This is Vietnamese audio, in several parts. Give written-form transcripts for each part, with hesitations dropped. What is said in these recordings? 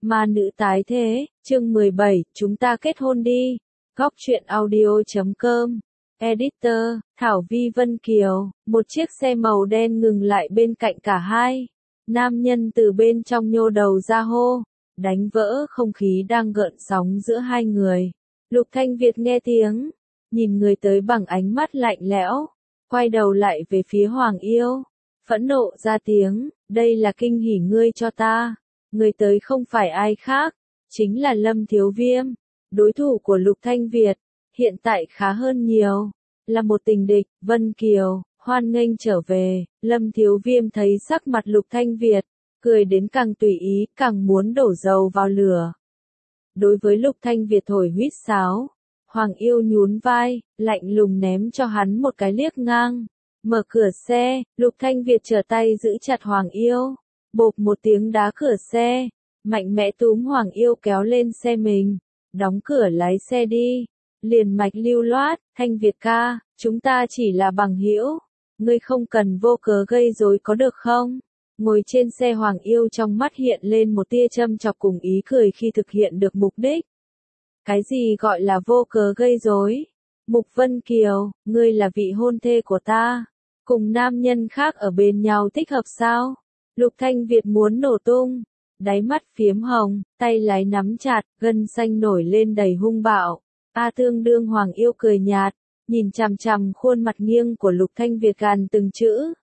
Ma nữ tái thế, chương 17, chúng ta kết hôn đi. Góc truyện audio.com. Editor, Thảo Vi Vân Kiều. Một chiếc xe màu đen ngừng lại bên cạnh cả hai. Nam nhân từ bên trong nhô đầu ra hô, đánh vỡ không khí đang gợn sóng giữa hai người. Lục Thanh Việt nghe tiếng, nhìn người tới bằng ánh mắt lạnh lẽo, quay đầu lại về phía Hoàng Yêu, phẫn nộ ra tiếng, đây là kinh hỉ ngươi cho ta. Người tới không phải ai khác, chính là Lâm Thiếu Viêm, đối thủ của Lục Thanh Việt, hiện tại khá hơn nhiều, là một tình địch. Vân Kiều, hoan nghênh trở về. Lâm Thiếu Viêm thấy sắc mặt Lục Thanh Việt, cười đến càng tùy ý, càng muốn đổ dầu vào lửa. Đối với Lục Thanh Việt thổi huýt sáo, Hoàng Yêu nhún vai, lạnh lùng ném cho hắn một cái liếc ngang. Mở cửa xe, Lục Thanh Việt trở tay giữ chặt Hoàng Yêu, bộp một tiếng đá cửa xe, mạnh mẽ túm Hoàng Yêu kéo lên xe mình, đóng cửa lái xe đi, liền mạch lưu loát, Thanh Việt ca, chúng ta chỉ là bằng hữu, ngươi không cần vô cớ gây rối có được không? Ngồi trên xe Hoàng Yêu trong mắt hiện lên một tia châm chọc cùng ý cười khi thực hiện được mục đích. Cái gì gọi là vô cớ gây rối? Mục Vân Kiều, ngươi là vị hôn thê của ta, cùng nam nhân khác ở bên nhau thích hợp sao? Lục Thanh Việt muốn nổ tung, đáy mắt phiếm hồng, tay lái nắm chặt, gân xanh nổi lên đầy hung bạo. Tương đương Hoàng Yêu cười nhạt, nhìn chằm chằm khuôn mặt nghiêng của Lục Thanh Việt gàn từng chữ.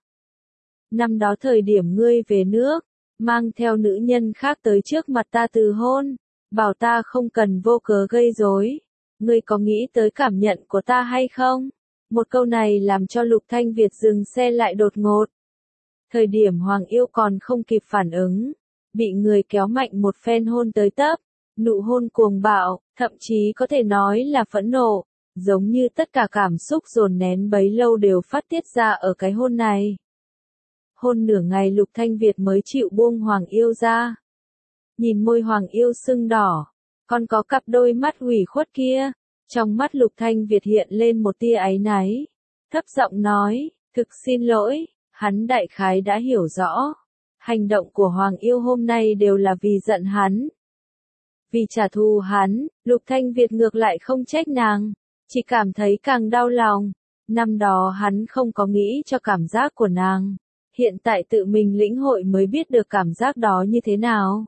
Năm đó thời điểm ngươi về nước, mang theo nữ nhân khác tới trước mặt ta từ hôn, bảo ta không cần vô cớ gây rối. Ngươi có nghĩ tới cảm nhận của ta hay không? Một câu này làm cho Lục Thanh Việt dừng xe lại đột ngột. Thời điểm Hoàng Yêu còn không kịp phản ứng, bị người kéo mạnh một phen hôn tới tấp, nụ hôn cuồng bạo, thậm chí có thể nói là phẫn nộ, giống như tất cả cảm xúc dồn nén bấy lâu đều phát tiết ra ở cái hôn này. Hôn nửa ngày Lục Thanh Việt mới chịu buông Hoàng Yêu ra. Nhìn môi Hoàng Yêu sưng đỏ, còn có cặp đôi mắt ủy khuất kia, trong mắt Lục Thanh Việt hiện lên một tia áy náy, thấp giọng nói, thực xin lỗi. Hắn đại khái đã hiểu rõ, hành động của Hoàng Yêu hôm nay đều là vì giận hắn. Vì trả thù hắn, Lục Thanh Việt ngược lại không trách nàng, chỉ cảm thấy càng đau lòng. Năm đó hắn không có nghĩ cho cảm giác của nàng, hiện tại tự mình lĩnh hội mới biết được cảm giác đó như thế nào.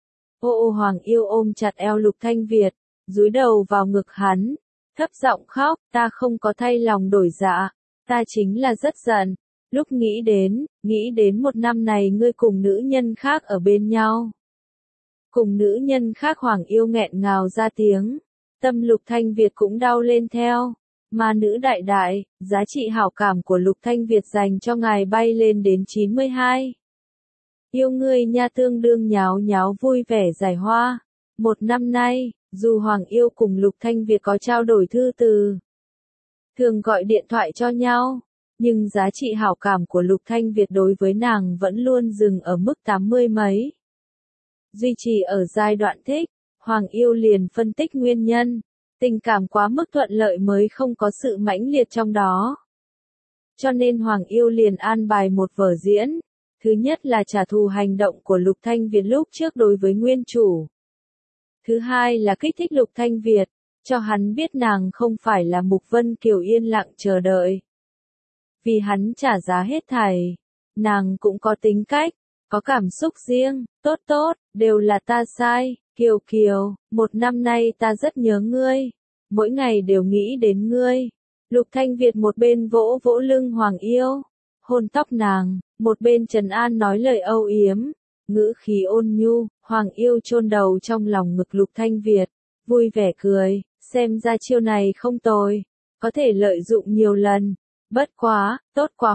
Hoàng Yêu ôm chặt eo Lục Thanh Việt, dúi đầu vào ngực hắn, thấp giọng khóc, ta không có thay lòng đổi dạ, ta chính là rất giận. Lúc nghĩ đến một năm này ngươi cùng nữ nhân khác ở bên nhau. Cùng nữ nhân khác. Hoàng Yêu nghẹn ngào ra tiếng. Tâm Lục Thanh Việt cũng đau lên theo. Ma nữ đại đại, giá trị hảo cảm của Lục Thanh Việt dành cho ngài bay lên đến 92. Yêu ngươi nha, tương đương nháo nháo vui vẻ giải hoa. Một năm nay, dù Hoàng Yêu cùng Lục Thanh Việt có trao đổi thư từ, thường gọi điện thoại cho nhau, nhưng giá trị hảo cảm của Lục Thanh Việt đối với nàng vẫn luôn dừng ở mức 80 mấy. Duy trì ở giai đoạn thích, Hoàng Yêu liền phân tích nguyên nhân, tình cảm quá mức thuận lợi mới không có sự mãnh liệt trong đó. Cho nên Hoàng Yêu liền an bài một vở diễn, thứ nhất là trả thù hành động của Lục Thanh Việt lúc trước đối với nguyên chủ. Thứ hai là kích thích Lục Thanh Việt, cho hắn biết nàng không phải là Mục Vân Kiều yên lặng chờ đợi. Vì hắn trả giá hết thảy, nàng cũng có tính cách, có cảm xúc riêng, tốt, đều là ta sai, Kiều Kiều, một năm nay ta rất nhớ ngươi, mỗi ngày đều nghĩ đến ngươi. Lục Thanh Việt một bên vỗ vỗ lưng Hoàng Yêu, hôn tóc nàng, một bên trấn an nói lời âu yếm, ngữ khí ôn nhu. Hoàng Yêu chôn đầu trong lòng ngực Lục Thanh Việt, vui vẻ cười, xem ra chiêu này không tồi, có thể lợi dụng nhiều lần. Bất quá, tốt quá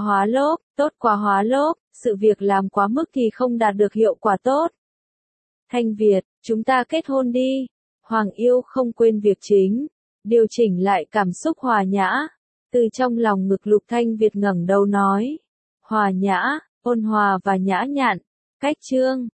hóa lốp, sự việc làm quá mức thì không đạt được hiệu quả tốt. Thanh Việt, chúng ta kết hôn đi. Hoàng Yêu không quên việc chính, điều chỉnh lại cảm xúc hòa nhã, từ trong lòng ngực Lục Thanh Việt ngẩng đầu nói. Hòa nhã, ôn hòa và nhã nhặn, cách chương.